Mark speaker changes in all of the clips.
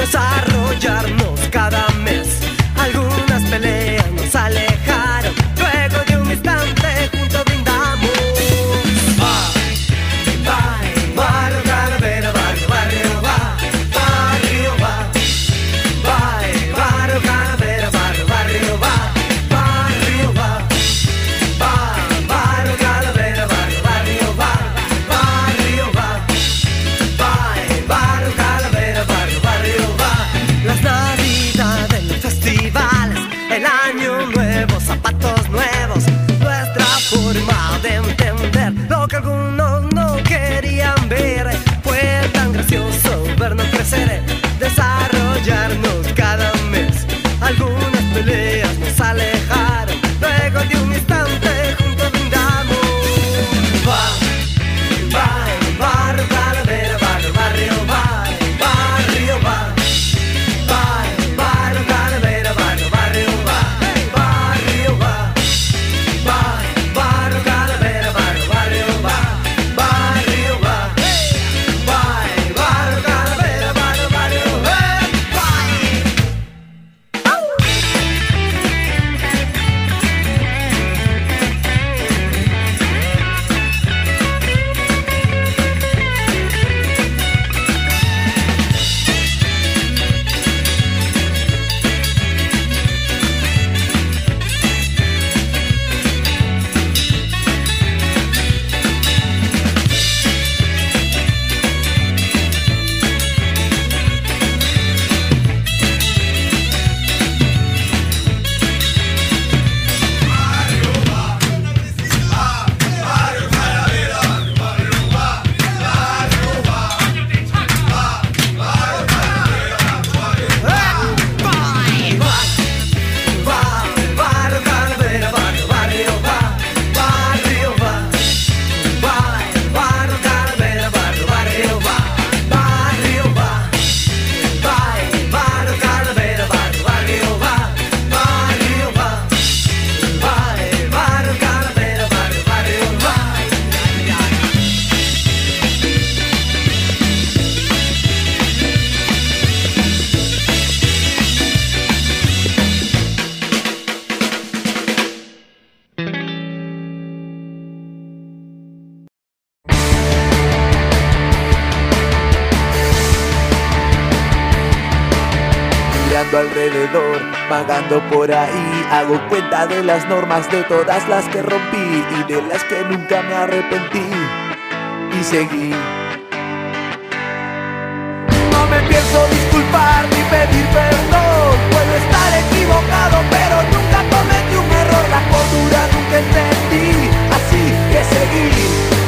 Speaker 1: desarrollarnos cada mes. Algunas peleas nos alejaron, luego de un instante juntos brindamos. Barrio Calavera, barrio, barrio, barrio, barrio Calavera, barrio, barrio, barrio, barrio Calavera, barrio, barrio, barrio, barrio Calavera, barrio, barrio, las navidades, los festivales, el año nuevo, zapatos nuevos, nuestra forma de entender lo que algunos no querían ver. Fue tan gracioso vernos crecer, desarrollarnos cada mes. Algunas peleas nos alejaron, luego de un instante juntos brindamos. Barrio Calavera, barrio, barrio, barrio, barrio Calavera, barrio, barrio, barrio, barrio Calavera, barrio, barrio, barrio, barrio Calavera, barrio, barrio,
Speaker 2: Mirando alrededor, vagando por ahí, hago cuenta de las normas, de todas las que rompí y de las que nunca me arrepentí. Y seguí. No me pienso disculpar ni pedir perdón, puedo estar equivocado, pero nunca cometí un error. La cordura nunca entendí, así que seguí.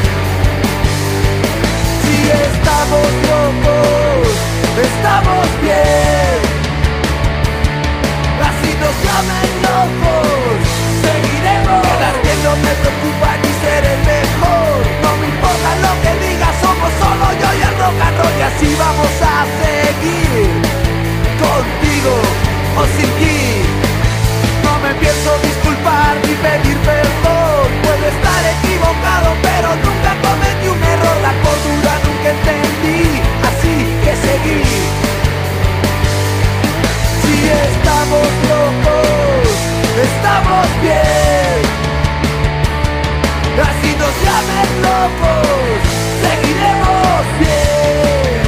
Speaker 2: Si estamos locos, estamos bien. Así nos llamen locos, seguiremos. Quedar bien no me preocupa ni ser el mejor. No me importa lo que digas, somos solo yo y el rock and roll. Y así vamos a seguir, contigo o sin ti. No me pienso disculpar ni pedir perdón, puedo estar equivocado, pero nunca cometí un error. La cordura nunca entendí, así que seguí. Si estamos locos, estamos bien. Así nos llamen locos, seguiremos bien.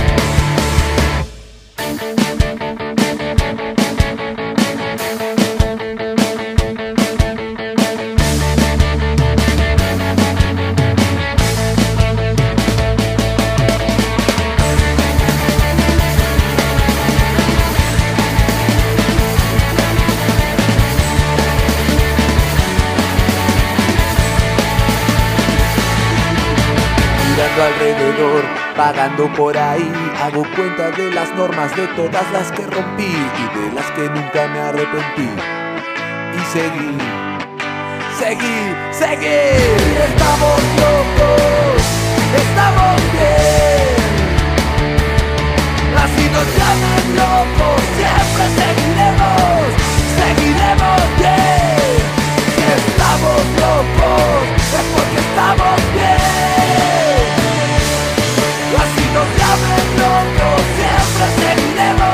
Speaker 2: Alrededor, vagando por ahí, hago cuenta de las normas, de todas las que rompí y de las que nunca me arrepentí. Y seguí, seguí, seguí. Estamos locos, estamos bien. Así nos llaman locos, siempre seguiremos, seguiremos bien. Si estamos locos, es porque estamos bien. Así nos llamen locos, siempre seguiremos.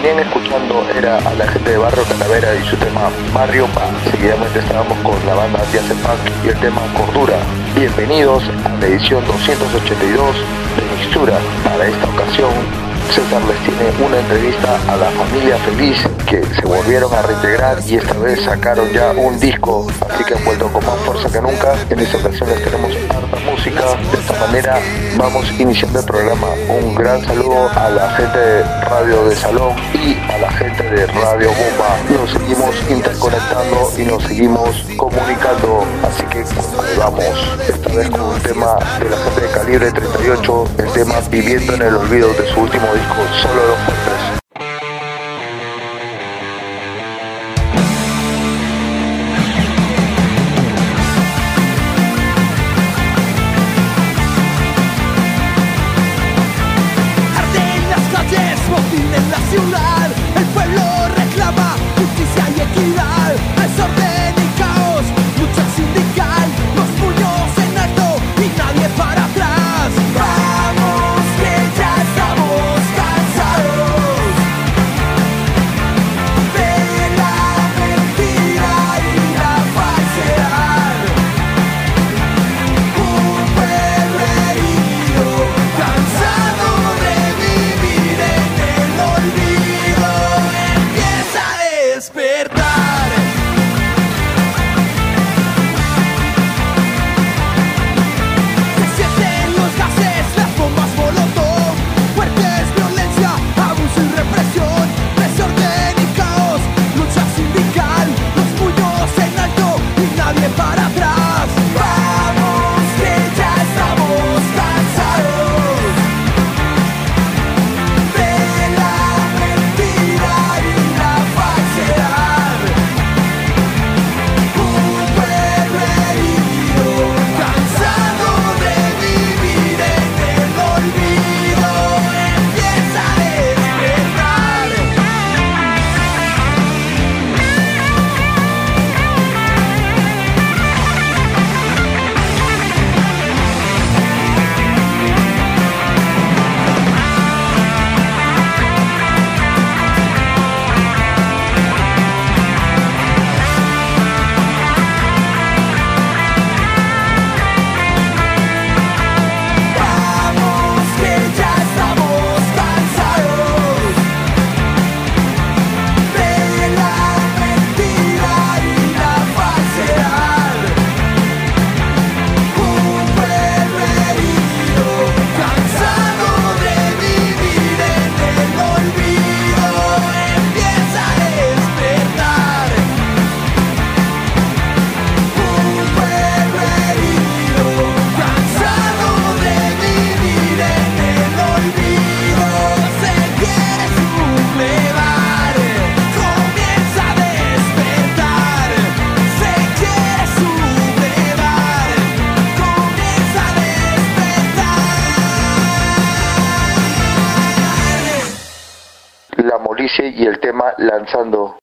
Speaker 3: venían escuchando era a la gente de Barrio Calavera y su tema Barrio Pa. Seguidamente estábamos con la banda Diazepac y el tema Cordura. Bienvenidos a la edición 282 de Mixtura. Para esta ocasión, César les tiene una entrevista a la familia Feliz, que se volvieron a reintegrar y esta vez sacaron ya un disco, así que han vuelto con más fuerza que nunca. En esta ocasión les tenemos harta música. De esta manera vamos iniciando el programa. Un gran saludo a la gente de Radio de Salón y a la gente de Radio Bomba. Nos seguimos interconectando y nos seguimos comunicando, así que vamos esta vez con un tema de la gente de Calibre 38, el tema Viviendo en el Olvido de su último disco, Solo los Fuertes.
Speaker 2: Arden las calles, motín en la ciudad. El pueblo reclama justicia y equidad. Desorden y caos, lucha sindical. Los puños en alto y nadie para atrás. Vamos que ya estamos cansados de la mentira y la falsedad. Un pueblo herido, cansado de vivir en el olvido, empieza a despertar. Se sienten los gases, las bombas molotov, fuertes, violencia, abuso y represión, desorden y caos, lucha sindical, los puños en alto y nadie para atrás. Vamos que ya estamos cansados de la mentira y la falsedad. Un pueblo herido, cansado de vivir en el olvido, empieza a despertar. Vamos que ya estamos cansados de la mentira y la falsedad. Un pueblo herido, cansado de vivir en el olvido, empieza a despertar. Un pueblo herido, cansado de vivir en el olvido, se quiere sublevar, comienza a despertar. Se quiere sublevar, comienza a despertar.
Speaker 3: La Molicie y el tema Lanzando.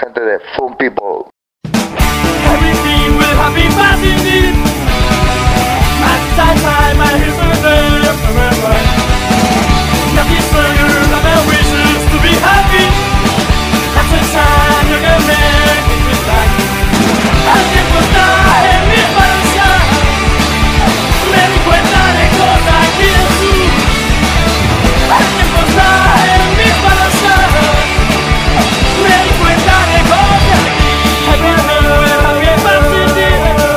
Speaker 3: gente de Fun People.
Speaker 2: Everything will happy fast indeed. My history forever. Nothing's further than my wishes to be happy. That's the time you're gonna make it with life. Al tiempo está en mi panza. Me di cuenta de cosas que tú. Al tiempo está en mi panza. Me di cuenta de cosas que everything will happy fast indeed.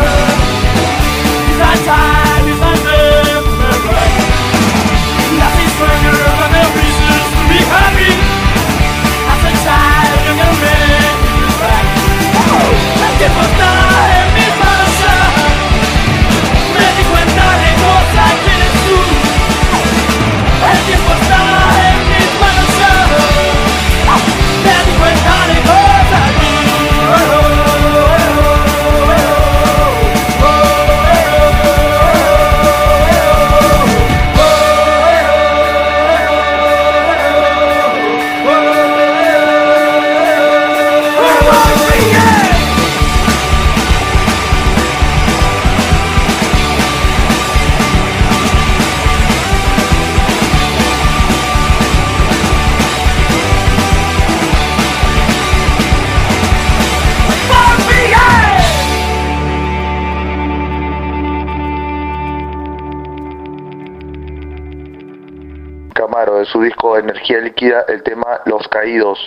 Speaker 2: That time is under forever. Nothing's further than my wishes to be happy. That's the time you're gonna make it right. El tiempo está en mi panza. Me di cuenta de cosas que eres tú. El tiempo está en mi panza. Me di cuenta de cosas que
Speaker 3: Camaro, de su disco Energía Líquida, el tema Los Caídos.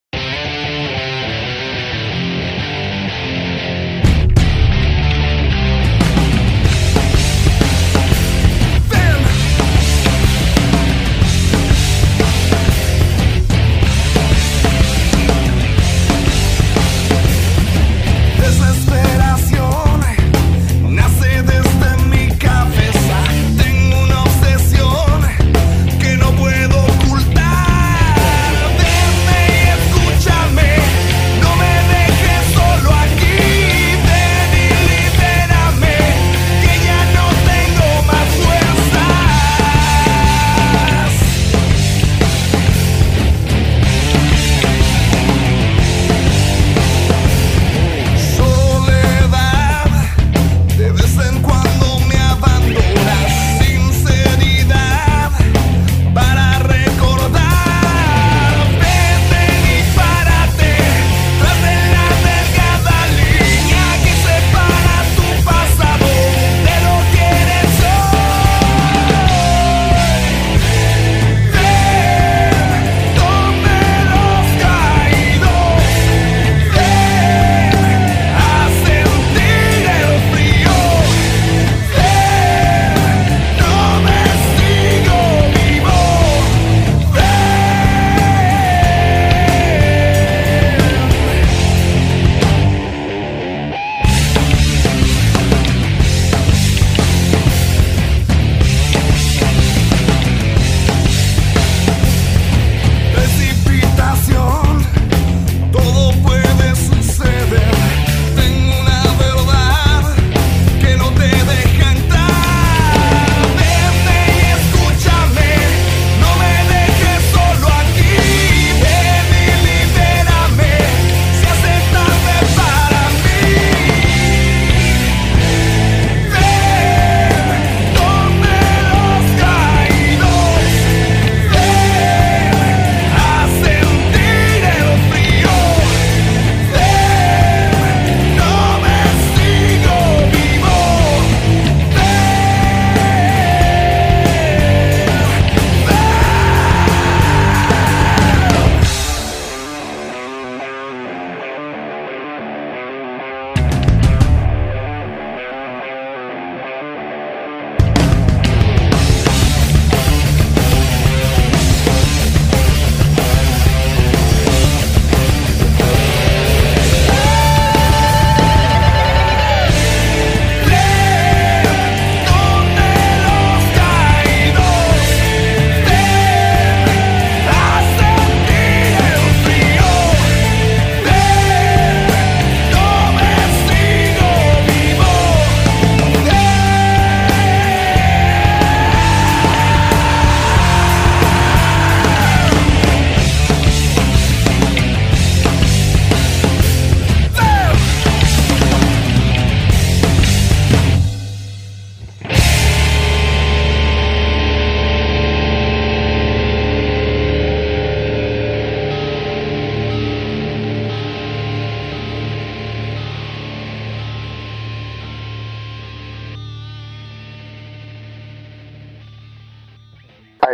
Speaker 4: Desesperación nace desde mi cabeza. Tengo una obsesión que no puedo ocultar. Verme y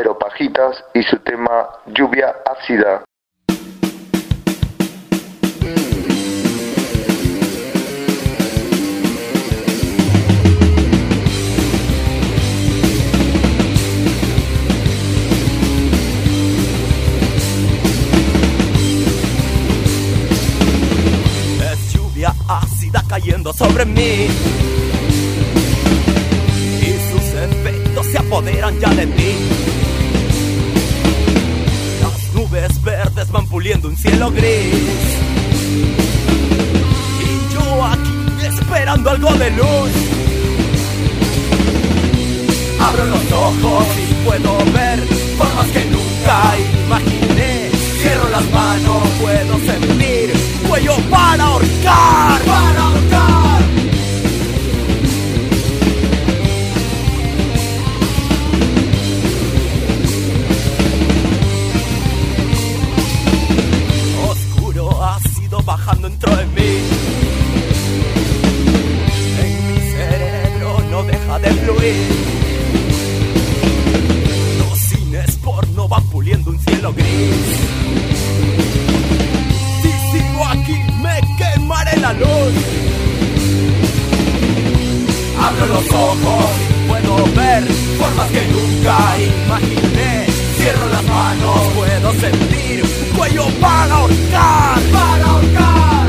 Speaker 3: Aeropajitas y su tema Lluvia Ácida.
Speaker 5: Es lluvia ácida cayendo sobre mí y sus efectos se apoderan ya de ti. Las nubes verdes van puliendo un cielo gris y yo aquí esperando algo de luz. Abro los ojos y puedo ver formas que nunca imaginé. Cierro las manos, puedo sentir cuello para ahorcar, para ahorcar. Oscuro ácido bajando dentro de mí. En mi cerebro no deja de fluir. Los cines porno van puliendo un cielo gris. Si sigo aquí me quemaré la luz. Abro los ojos y puedo ver formas que nunca imaginé. Cierro las manos, puedo sentir un cuello para ahorcar, para ahorcar.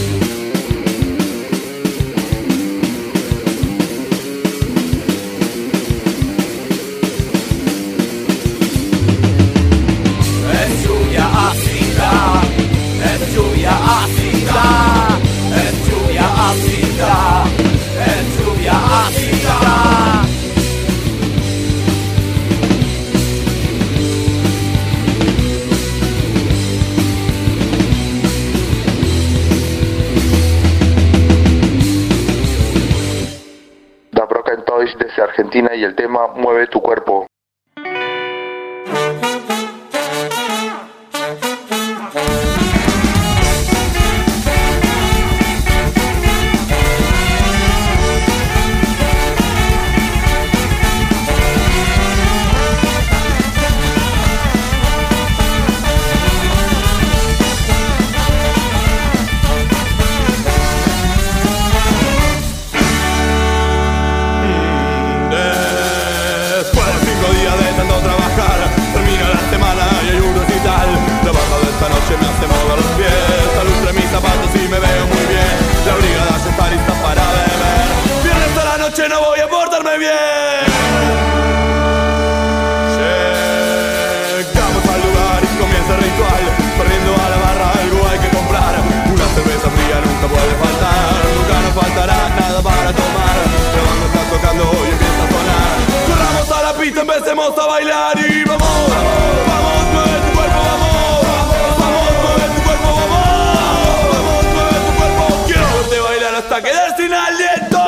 Speaker 5: Es lluvia ácida, es lluvia ácida, es lluvia ácida, es lluvia ácida.
Speaker 3: Da Broken Toys desde Argentina y el tema Mueve tu cuerpo.
Speaker 4: Después de 5 días de tanto trabajar, termina la semana y hay un recital. La barra de esta noche me hace mover los pies, alustre mis zapatos y me veo muy bien. La brigada ya está lista para beber. Viernes a la noche no voy a portarme bien. Llegamos al lugar y comienza el ritual. Corriendo a la barra algo hay que comprar. Una cerveza fría nunca puede faltar. Nunca nos faltará nada para tomar. La banda está tocando y empieza a sonar. Corramos a la pista, empecemos a bailar y vamos, vamos, mueve tu cuerpo, vamos, vamos, mueve tu cuerpo, vamos, vamos, mueve tu cuerpo. Quiero verte bailar hasta quedar sin aliento.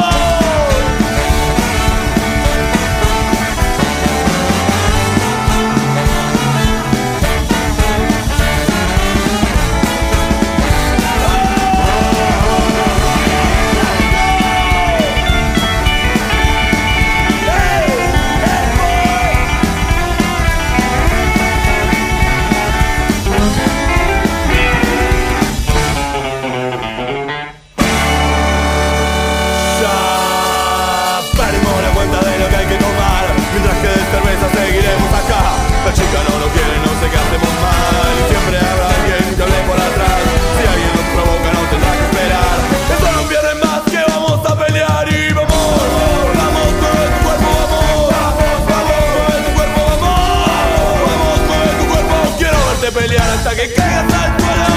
Speaker 4: Seguiremos acá, la chica no lo quiere, no sé qué hacemos mal. Y siempre habrá alguien que hable por atrás. Si alguien nos provoca no tendrá que esperar. Esto no pierde más que vamos a pelear y vamos, vamos, mueve tu cuerpo, vamos, vamos, mueve tu cuerpo, vamos, vamos, mueve tu cuerpo. Quiero verte pelear hasta que caigas al suelo.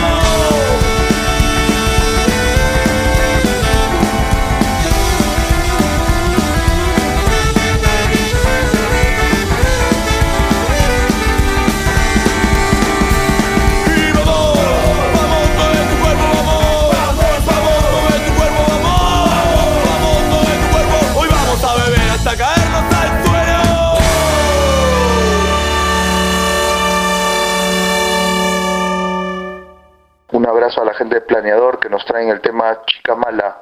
Speaker 3: Un abrazo a la gente de Planeador que nos traen el tema Chica Mala.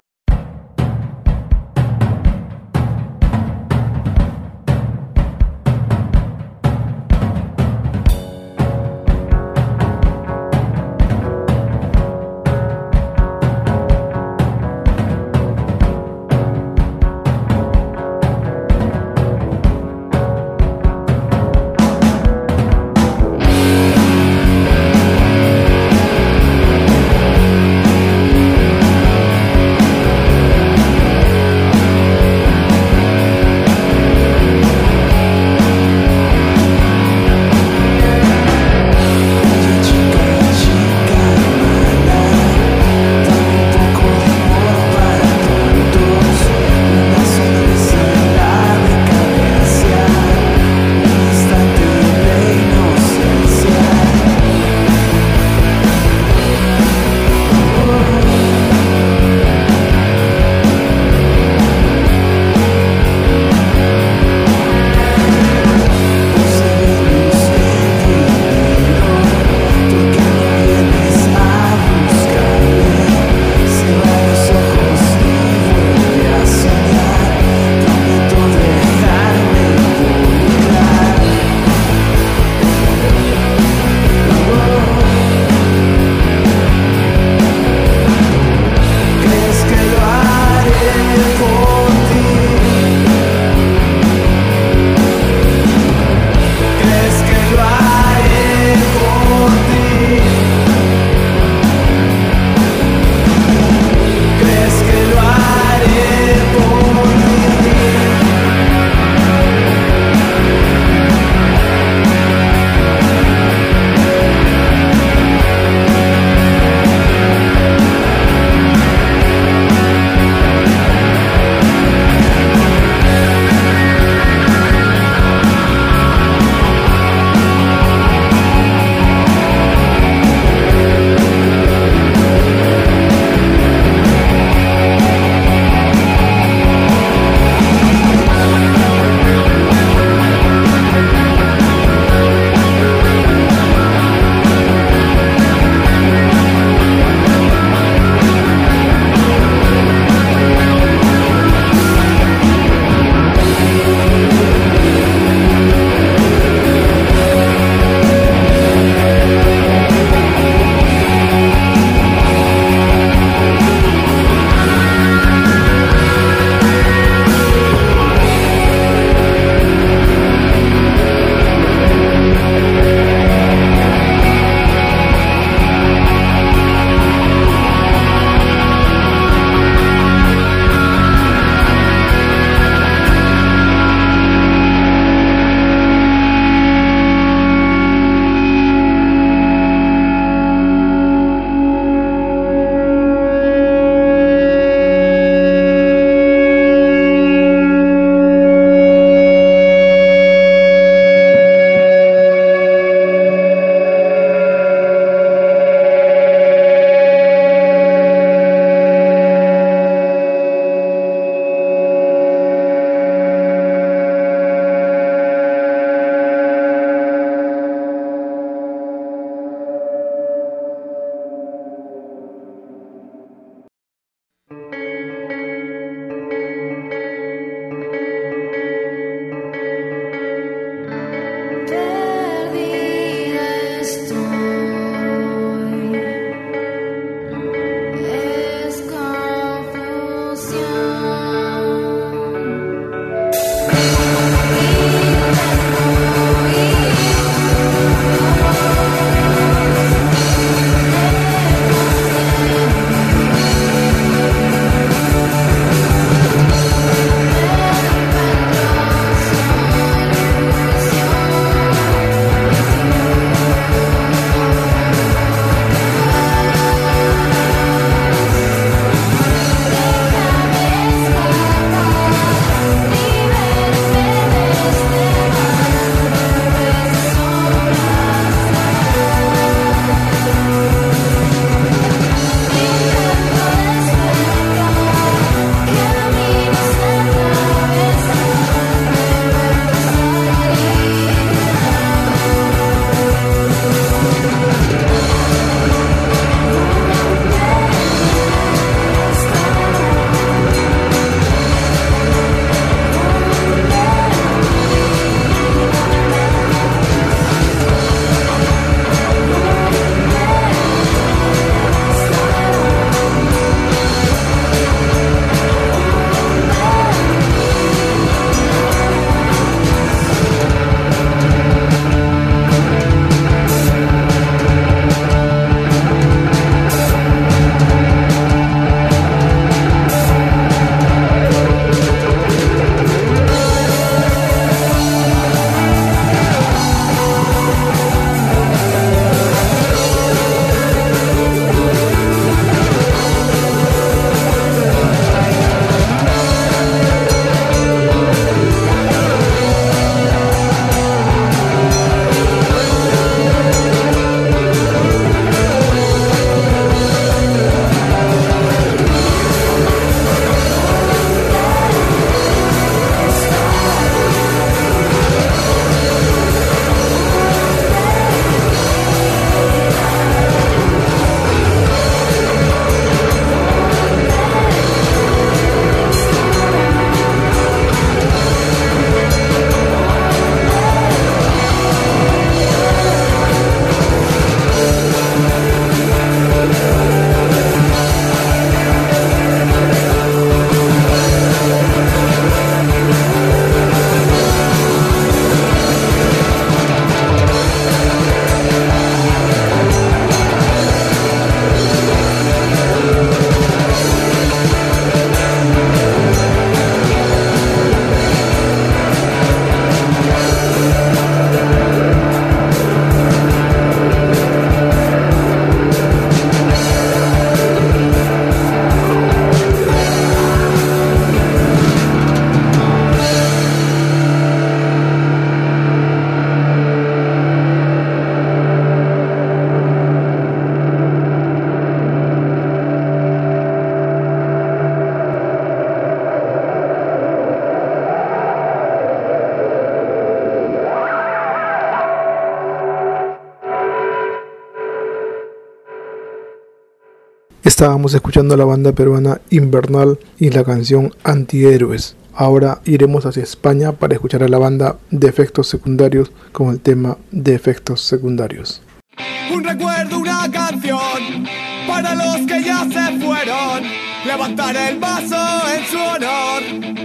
Speaker 6: Estábamos escuchando a la banda peruana Invernal y la canción Antihéroes. Ahora iremos hacia España para escuchar a la banda Defectos Secundarios con el tema Defectos Secundarios.
Speaker 5: Un recuerdo, una canción para los que ya se fueron. Levantar el vaso en su honor.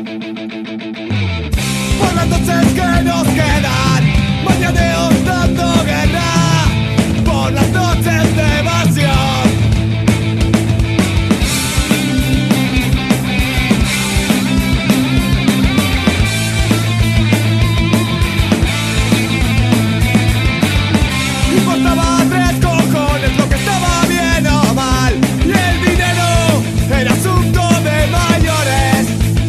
Speaker 5: Por las noches que nos quedan, mañaneos dando guerra. Por las noches de evasión. Importaba tres cojones lo que estaba bien o mal. Y el dinero era asunto de mayores.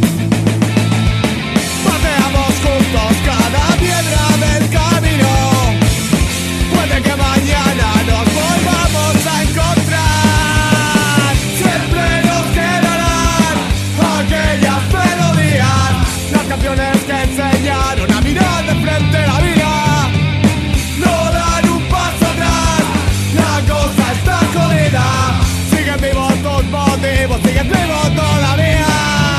Speaker 5: Paseamos juntos cada piedra del camino. Puede que mañana nos volvamos a encontrar. Siempre nos quedarán aquellas melodías, las canciones que enseñaron a mirar de frente la vida. Siguen vivos tus motivos, siguen vivos todavía.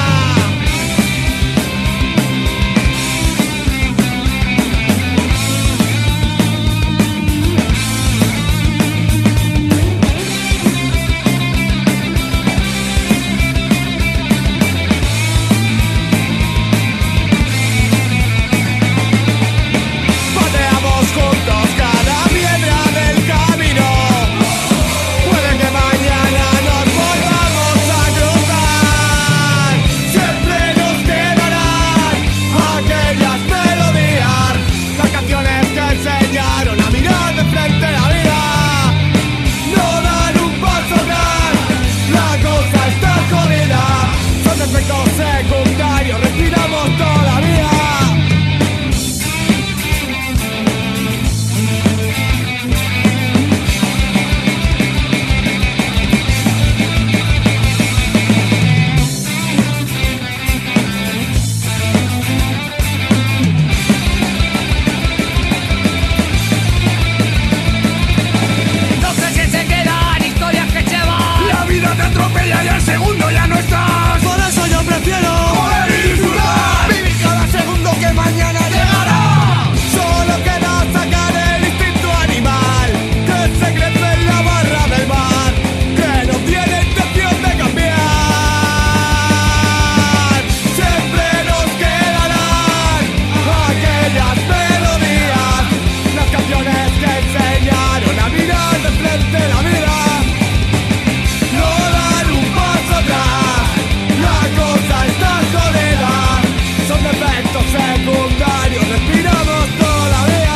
Speaker 5: Pateamos juntos cada piedra del camino. Puede que mañana nos volvamos a cruzar. Siempre nos quedarán aquellas melodías, las canciones que enseñaron a mirar de frente la vida. No dan un paso atrás, la cosa está jodida. Son efectos secundarios, respiramos todavía. No sé si se quedan historias que llevan. La vida te atropella y al segundo ya no estás. Por eso yo prefiero joder y disfrutar. Vivir cada segundo que mañana llegará. Solo queda sacar el instinto animal que se crece en la barra del mar, que no tiene intención de cambiar. Siempre nos quedarán aquellas melodías, las canciones que enseñaron a mirar de frente la vida. No dar un paso atrás, la cosa está jodida. Son defectos secundarios, respiramos todavía.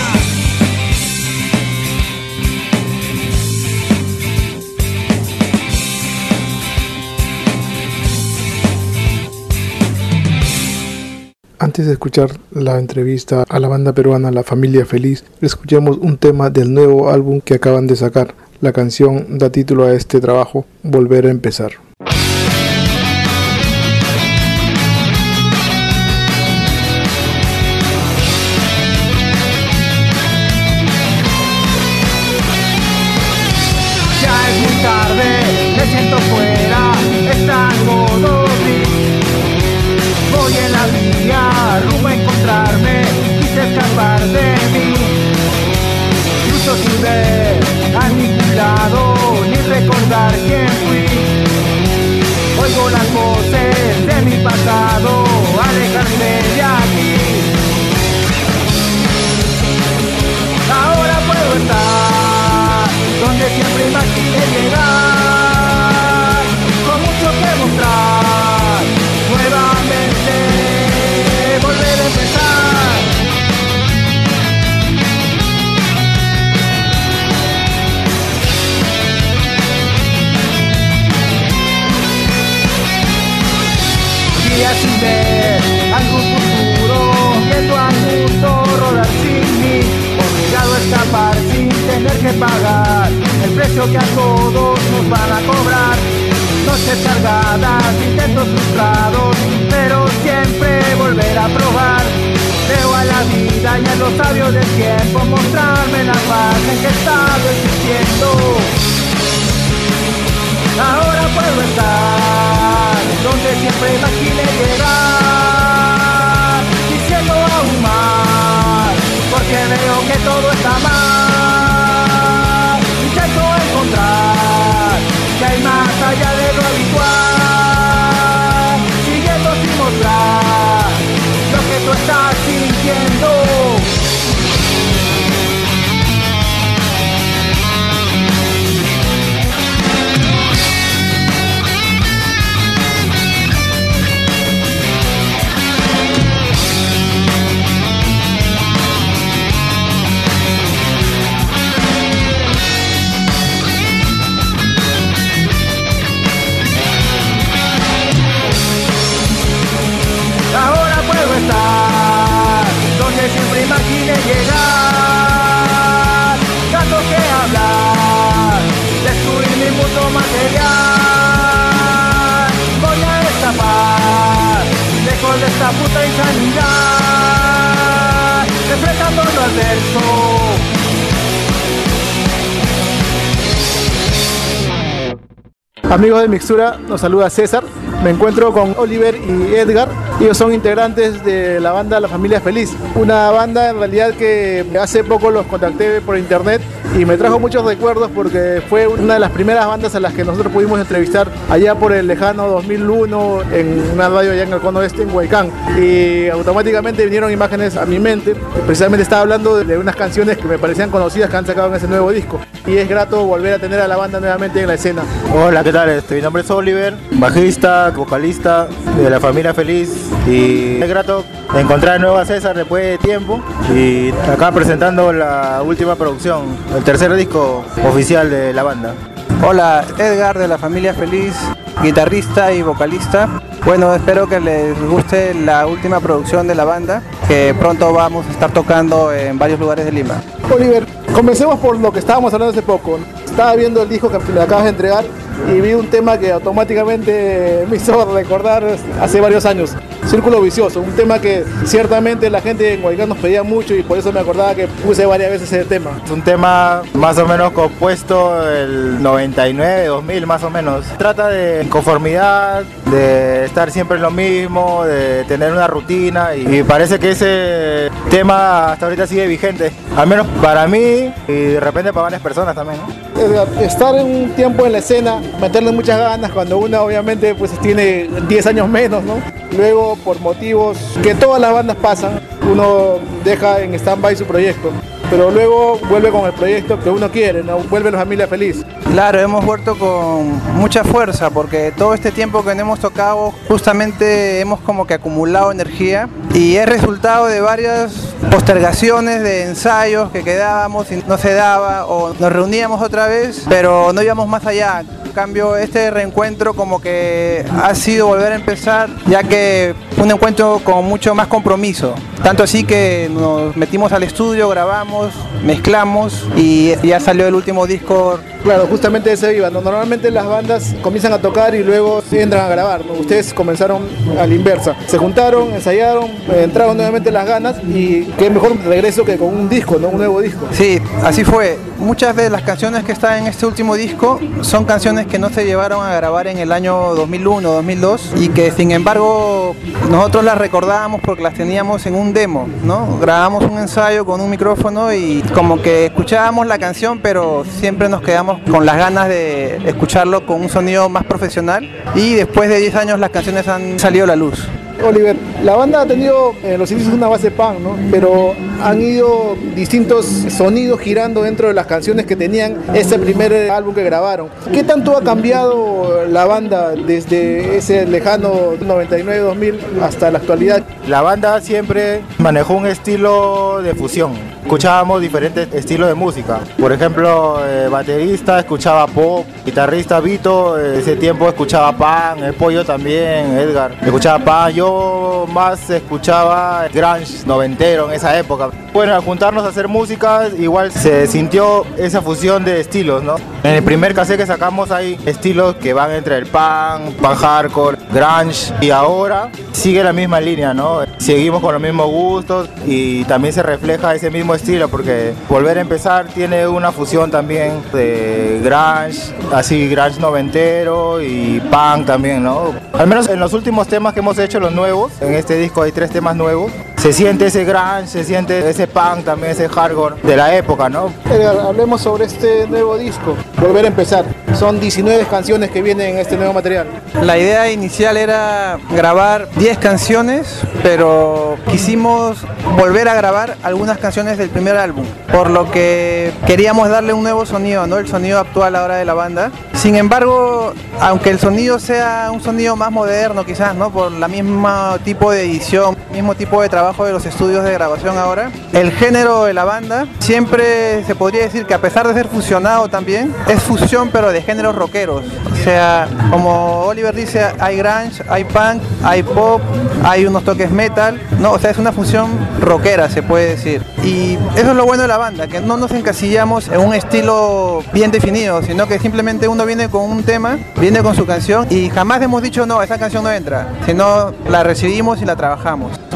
Speaker 6: Antes de escuchar la entrevista a la banda peruana La Familia Feliz, escuchemos un tema del nuevo álbum que acaban de sacar. La canción da título a este trabajo, Volver a Empezar.
Speaker 2: Ya es muy tarde, me siento fuera, está todo gris. Voy en la vía, rumbo a encontrarme, quise escapar de mí. Cruzo sin ver a ningún lado, ni recordar quién fui. Oigo las voces de mi pasado, alejarme de aquí. Ahora puedo estar donde siempre imaginé llegar, con mucho que mostrar, nuevamente volver a empezar. Días sin ver algún futuro, viendo al mundo rodar sin mí, obligado a escapar sin tener que pagar el precio que a todos nos van a cobrar. Noches cargadas, intentos frustrados, pero siempre volver a probar. Veo a la vida y a los sabios del tiempo mostrarme la paz en que he estado existiendo.
Speaker 5: al verso.
Speaker 6: Amigos de Mixtura, nos saluda César. Me encuentro con Oliver y Edgar. Ellos son integrantes de la banda La Familia Feliz, una banda en realidad que hace poco los contacté por internet y me trajo muchos recuerdos porque fue una de las primeras bandas a las que nosotros pudimos entrevistar allá por el lejano 2001 en una radio allá en el cono este, en Huaycán, y automáticamente vinieron imágenes a mi mente. Precisamente estaba hablando de unas canciones que me parecían conocidas que han sacado en ese nuevo disco, y es grato volver a tener a la banda nuevamente en la escena.
Speaker 7: Hola, ¿qué tal? Mi nombre es Oliver, bajista, vocalista de La Familia Feliz, y es grato encontrar de nuevo a César después de tiempo y acá presentando la última producción, el tercer disco oficial de la banda.
Speaker 8: Hola, Edgar de La Familia Feliz, guitarrista y vocalista. Bueno, espero que les guste la última producción de la banda, que pronto vamos a estar tocando en varios lugares de Lima.
Speaker 6: Oliver, comencemos por lo que estábamos hablando hace poco. Estaba viendo el disco que me acabas de entregar y vi un tema que automáticamente me hizo recordar hace varios años. Círculo Vicioso, un tema que ciertamente la gente en Huaycán nos pedía mucho y por eso me acordaba que puse varias veces ese tema.
Speaker 7: Es un tema más o menos compuesto el 99, 2000 más o menos. Trata de inconformidad, de estar siempre en lo mismo, de tener una rutina, y parece que ese tema hasta ahorita sigue vigente, al menos para mí y de repente para varias personas también, ¿no?
Speaker 6: Estar un tiempo en la escena, meterle muchas ganas cuando uno obviamente pues tiene 10 años menos, ¿no? Luego, por motivos que todas las bandas pasan, uno deja en stand-by su proyecto, pero luego vuelve con el proyecto que uno quiere, ¿no? Vuelve La Familia Feliz.
Speaker 8: Claro, hemos vuelto con mucha fuerza porque todo este tiempo que no hemos tocado justamente hemos como que acumulado energía, y es resultado de varias postergaciones de ensayos que quedábamos y no se daba, o nos reuníamos otra vez pero no íbamos más allá. En cambio, este reencuentro como que ha sido volver a empezar, ya que un encuentro con mucho más compromiso, tanto así que nos metimos al estudio, grabamos, mezclamos y ya salió el último disco.
Speaker 6: Claro, justamente ese iba, ¿no? Normalmente las bandas comienzan a tocar y luego entran a grabar, ¿no? Ustedes comenzaron a la inversa, se juntaron, ensayaron, entraron nuevamente las ganas, y qué mejor regreso que con un disco, ¿no? Un nuevo disco.
Speaker 8: Sí, así fue. Muchas de las canciones que están en este último disco son canciones que no se llevaron a grabar en el año 2001, 2002, y que sin embargo nosotros las recordábamos porque las teníamos en un demo, ¿no? Grabamos un ensayo con un micrófono y como que escuchábamos la canción, pero siempre nos quedamos con las ganas de escucharlo con un sonido más profesional, y después de 10 años las canciones han salido a la luz.
Speaker 6: Oliver, la banda ha tenido en los inicios una base punk, ¿no? Pero han ido distintos sonidos girando dentro de las canciones que tenían ese primer álbum que grabaron. ¿Qué tanto ha cambiado la banda desde ese lejano 99-2000 hasta la actualidad?
Speaker 7: La banda siempre manejó un estilo de fusión. Escuchábamos diferentes estilos de música. Por ejemplo, baterista escuchaba pop, guitarrista Vito, ese tiempo escuchaba punk, el Pollo también, Edgar, escuchaba punk. Yo más escuchaba grunge noventero en esa época. Bueno, al juntarnos a hacer música, igual se sintió esa fusión de estilos, ¿no? En el primer cassette que sacamos hay estilos que van entre el punk hardcore, grunge, y ahora sigue la misma línea, ¿no? Seguimos con los mismos gustos y también se refleja ese mismo estilo, porque Volver a Empezar tiene una fusión también de grunge, así grunge noventero, y punk también, ¿no? Al menos en los últimos temas que hemos hecho, los nuevos, en este disco hay 3 temas nuevos, se siente ese grunge, se siente ese punk también, ese hardcore de la época, ¿no?
Speaker 6: Edgar, hablemos sobre este nuevo disco, Volver a Empezar. Son 19 canciones que vienen en este nuevo material.
Speaker 8: La idea inicial era grabar 10 canciones, pero quisimos volver a grabar algunas canciones del primer álbum, por lo que queríamos darle un nuevo sonido, ¿no? El sonido actual ahora de la banda. Sin embargo, aunque el sonido sea un sonido más moderno quizás, ¿no? Por la misma tipo de edición, mismo tipo de trabajo de los estudios de grabación ahora, el género de la banda siempre se podría decir que, a pesar de ser fusionado también, es fusión pero de géneros rockeros. O sea, como Oliver dice, hay grunge, hay punk, hay pop, hay unos toques metal, ¿no? O sea, es una fusión rockera, se puede decir. Y eso es lo bueno de la banda, que no nos encasillamos en un estilo bien definido, sino que simplemente uno viene con un tema, viene con su canción, y jamás hemos dicho no, esa canción no entra, sino la recibimos y la trabajamos.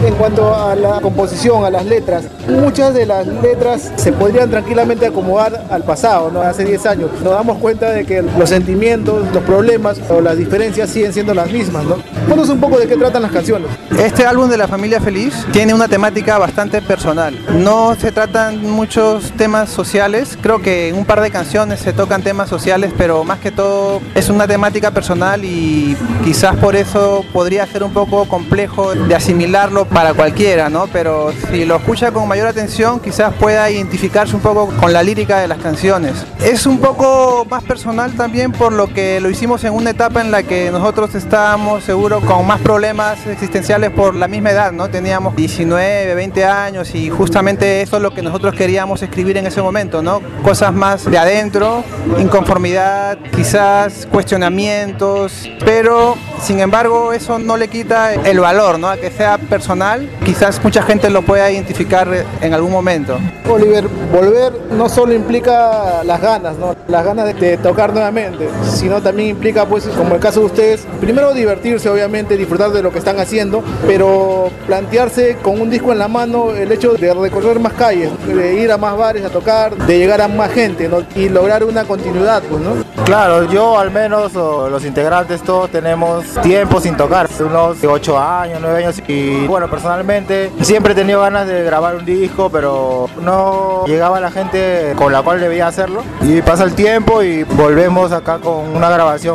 Speaker 6: En cuanto a la composición, a las letras, muchas de las letras se podrían tranquilamente acomodar al pasado, ¿no? Hace 10 años. Nos damos cuenta de que los sentimientos, los problemas o las diferencias siguen siendo las mismas, ¿no? Cuéntanos un poco de qué tratan las canciones.
Speaker 8: Este álbum de La Familia Feliz tiene una temática bastante personal. No se tratan muchos temas sociales, creo que en un par de canciones se tocan temas sociales, pero más que todo es una temática personal y quizás por eso podría ser un poco complejo de asimilarlo para cualquiera, ¿no? Pero si lo escucha con mayor atención, quizás pueda identificarse un poco con la lírica de las canciones. Es un poco más personal también por lo que lo hicimos en una etapa en la que nosotros estábamos seguro con más problemas existenciales por la misma edad, ¿no? Teníamos 19, 20 años y justamente eso es lo que nosotros queríamos escribir en ese momento, ¿no? Cosas más de adentro, inconformidad, quizás cuestionamientos, pero sin embargo eso no le quita el valor, ¿no? A que sea personal, quizás mucha gente lo pueda identificar en algún momento.
Speaker 6: Oliver, volver no solo implica las ganas, ¿no? Las ganas de tocar nuevamente, sino también implica, pues, como el caso de ustedes, primero divertirse, obviamente, disfrutar de lo que están haciendo, pero plantearse con un disco en la mano el hecho de recorrer más calles, de ir a más bares a tocar, de llegar a más gente, ¿no? Y lograr una continuidad, pues, ¿no?
Speaker 7: Claro, yo al menos, o los integrantes todos tenemos tiempo sin tocar, unos 8 años, 9 años, y bueno, personalmente siempre he tenido ganas de grabar un disco, pero no llegaba la gente con la cual debía hacerlo, y pasa el tiempo y volvemos acá con una grabación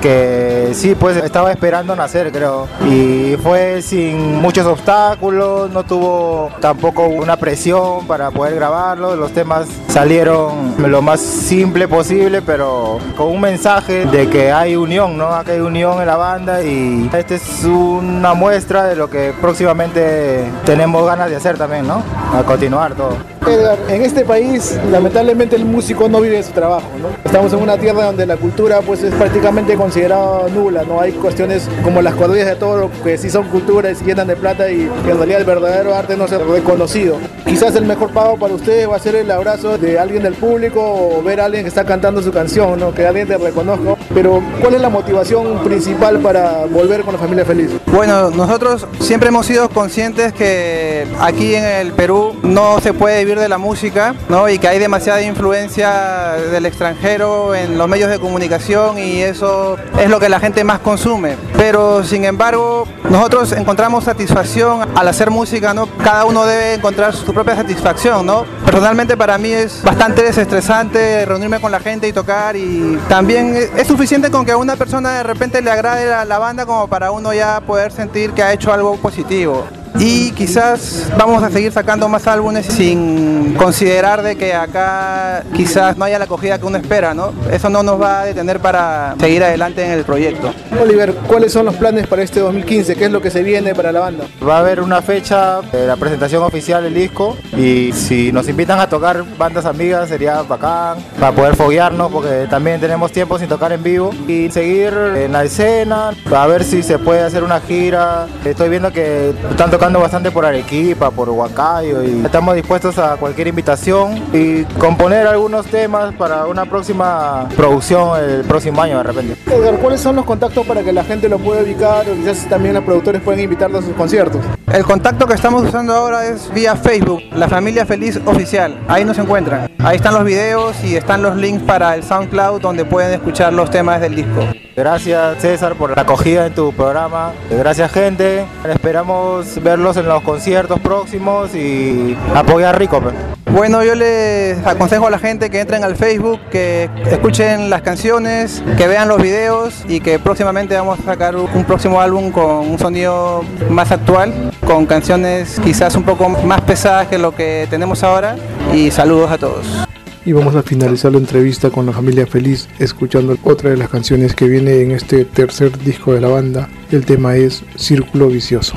Speaker 7: que sí, pues estaba esperando nacer, creo, y fue sin muchos obstáculos, no tuvo tampoco una presión para poder grabarlo, los temas salieron lo más simple posible, pero con un mensaje de que hay unión, ¿no? Acá hay unión en la banda y esta es una muestra de lo que próximamente tenemos ganas de hacer también, ¿no? A continuar todo.
Speaker 6: Edgar, en este país lamentablemente el músico no vive de su trabajo, ¿no? Estamos en una tierra donde la cultura pues es prácticamente considerada nula, ¿no? Hay cuestiones como las cuadrillas de toro que sí son cultura y se llenan de plata y que en realidad el verdadero arte no se ha reconocido. Quizás el mejor pago para ustedes va a ser el abrazo de alguien del público o ver a alguien que está cantando su canción, ¿no? Que alguien te reconozca. Pero ¿cuál es la motivación principal para volver con La Familia Feliz?
Speaker 8: Bueno, nosotros siempre hemos sido conscientes que aquí en el Perú no se puede vivir de la música, ¿no? Y que hay demasiada influencia del extranjero en los medios de comunicación y eso es lo que la gente más consume. Pero sin embargo, nosotros encontramos satisfacción al hacer música, ¿no? Cada uno debe encontrar su propia satisfacción, ¿no? Personalmente para mí es bastante desestresante reunirme con la gente y tocar y también es suficiente con que a una persona de repente le agrade la banda como para uno ya poder sentir que ha hecho algo positivo. Y quizás vamos a seguir sacando más álbumes sin considerar de que acá quizás no haya la acogida que uno espera, ¿no? Eso no nos va a detener para seguir adelante en el proyecto.
Speaker 6: Oliver, ¿cuáles son los planes para este 2015? ¿Qué es lo que se viene para la banda?
Speaker 7: Va a haber una fecha de la presentación oficial del disco y si nos invitan a tocar bandas amigas sería bacán para poder foguearnos porque también tenemos tiempo sin tocar en vivo y seguir en la escena, a ver si se puede hacer una gira. Estoy viendo que están tocando bastante por Arequipa, por Huancayo y estamos dispuestos a cualquier invitación y componer algunos temas para una próxima producción el próximo año de repente.
Speaker 6: Edgar, ¿cuáles son los contactos para que la gente lo pueda ubicar o quizás también los productores pueden invitarlos a sus conciertos?
Speaker 8: El contacto que estamos usando ahora es vía Facebook, La Familia Feliz Oficial. Ahí nos encuentran. Ahí están los videos y están los links para el SoundCloud donde pueden escuchar los temas del disco.
Speaker 7: Gracias César por la acogida en tu programa. Gracias gente. Esperamos verlos en los conciertos próximos y apoyar rico.
Speaker 8: Bueno, yo les aconsejo a la gente que entren al Facebook, que escuchen las canciones, que vean los videos y que próximamente vamos a sacar un próximo álbum con un sonido más actual, con canciones quizás un poco más pesadas que lo que tenemos ahora y saludos a todos.
Speaker 6: Y vamos a finalizar la entrevista con La Familia Feliz escuchando otra de las canciones que viene en este tercer disco de la banda. El tema es Círculo Vicioso.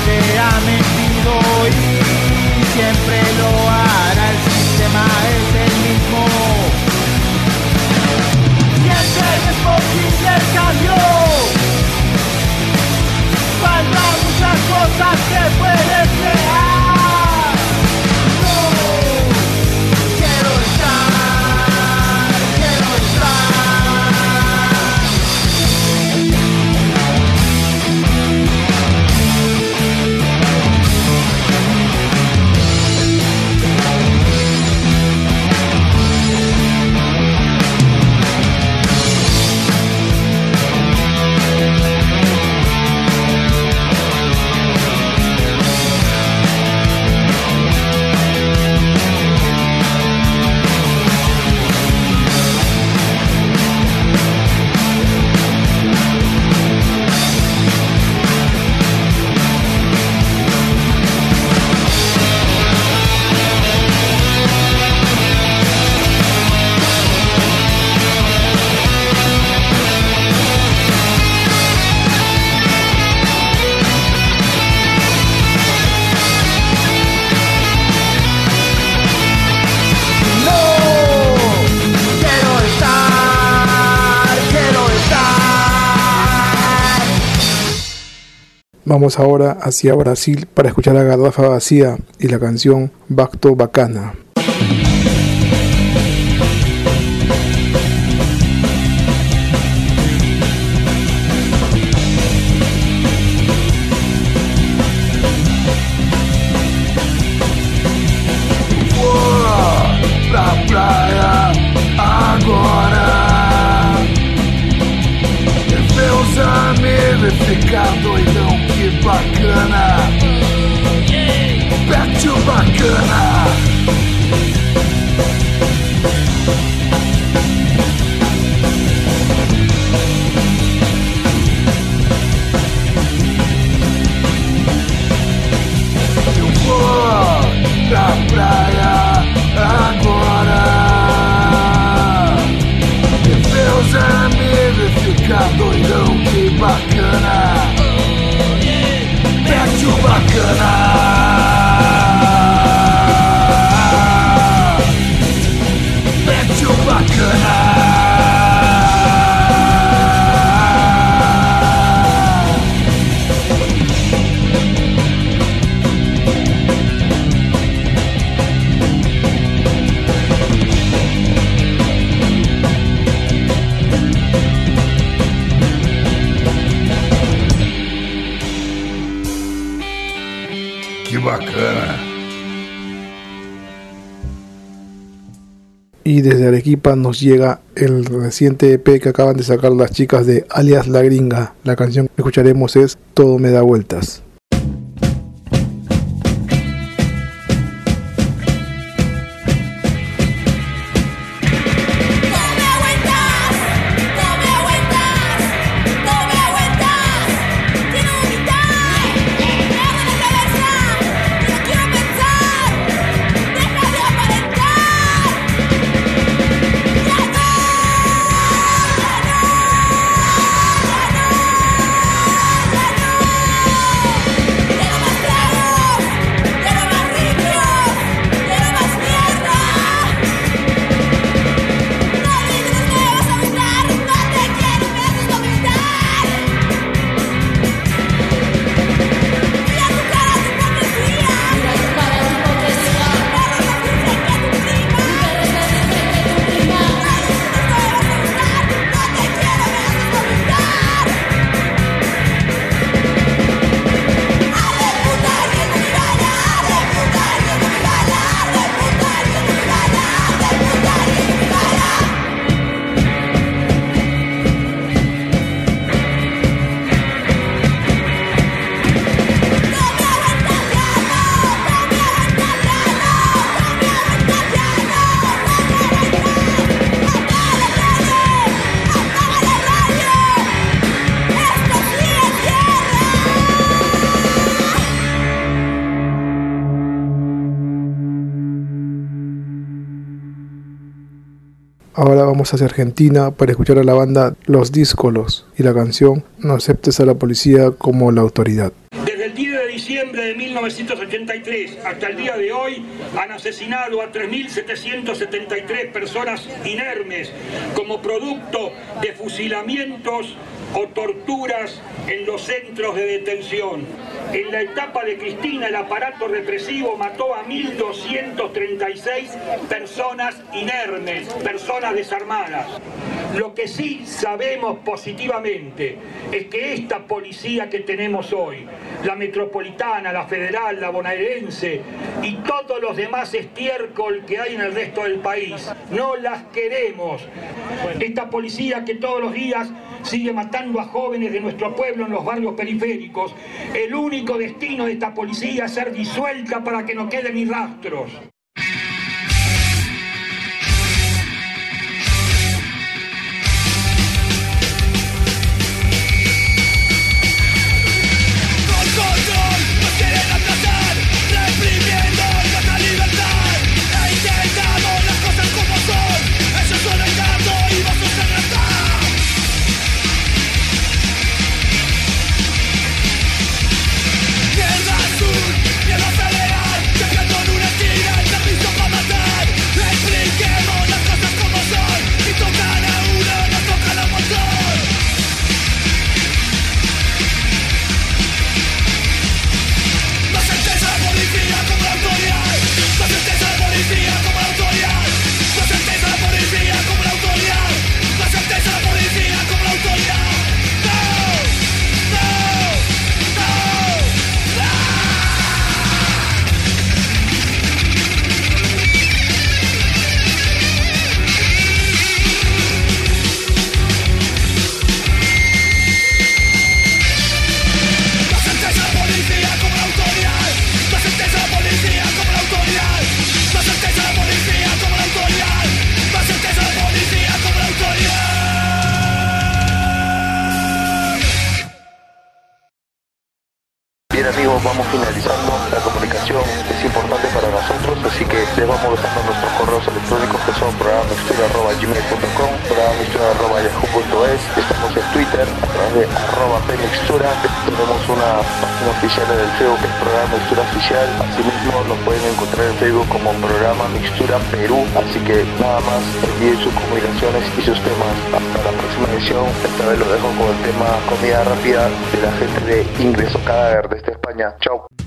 Speaker 5: te ha mentido y siempre lo hará. El sistema es el mismo. Siempre el smoking del cambio. Faltan muchas cosas que puedes crear. No, quiero estar, quiero estar.
Speaker 6: Vamos ahora hacia Brasil para escuchar a Garrafa Vacía y la canción Bacto Bacana.
Speaker 2: Pra praia agora. Ver os amigos e ficar doidão, que bacana. Pet bacana. Eu vou pra praia agora. Ver os amigos e ficar doidão, que bacana. Pet bacana. Pet bacana. Que bacana.
Speaker 6: Y desde Arequipa nos llega el reciente EP que acaban de sacar las chicas de Alias La Gringa. La canción que escucharemos es Todo me da vueltas. Ahora vamos hacia Argentina para escuchar a la banda Los Díscolos y la canción No aceptes a la policía como la autoridad.
Speaker 9: Desde el 10 de diciembre diciembre de 1983 hasta el día de hoy han asesinado a 3.773 personas inermes como producto de fusilamientos o torturas en los centros de detención. En la etapa de Cristina, el aparato represivo mató a 1.236 personas inermes, personas desarmadas. Lo que sí sabemos positivamente es que esta policía que tenemos hoy, la metropolitana, la federal, la bonaerense y todos los demás estiércol que hay en el resto del país, no las queremos. Esta policía que todos los días sigue matando a jóvenes de nuestro pueblo en los barrios periféricos, el único destino de esta policía es ser disuelta para que no queden ni rastros.
Speaker 3: Bien amigos, vamos finalizando la comunicación, es importante para nosotros, así que les vamos dejando nuestros correos electrónicos que son programamixtura@gmail.com, programamixtura@yahoo.es, estamos en Twitter a través de @pmixtura, tenemos una página oficial en el Facebook que es Programa Mixtura Oficial, asimismo nos pueden encontrar en Facebook como Programa Mixtura Perú, así que nada más envíen sus comunicaciones y sus temas. Hasta la próxima edición, esta vez lo dejo con el tema Comida Rápida de la gente de Ingreso Cadáver desde España. Chao.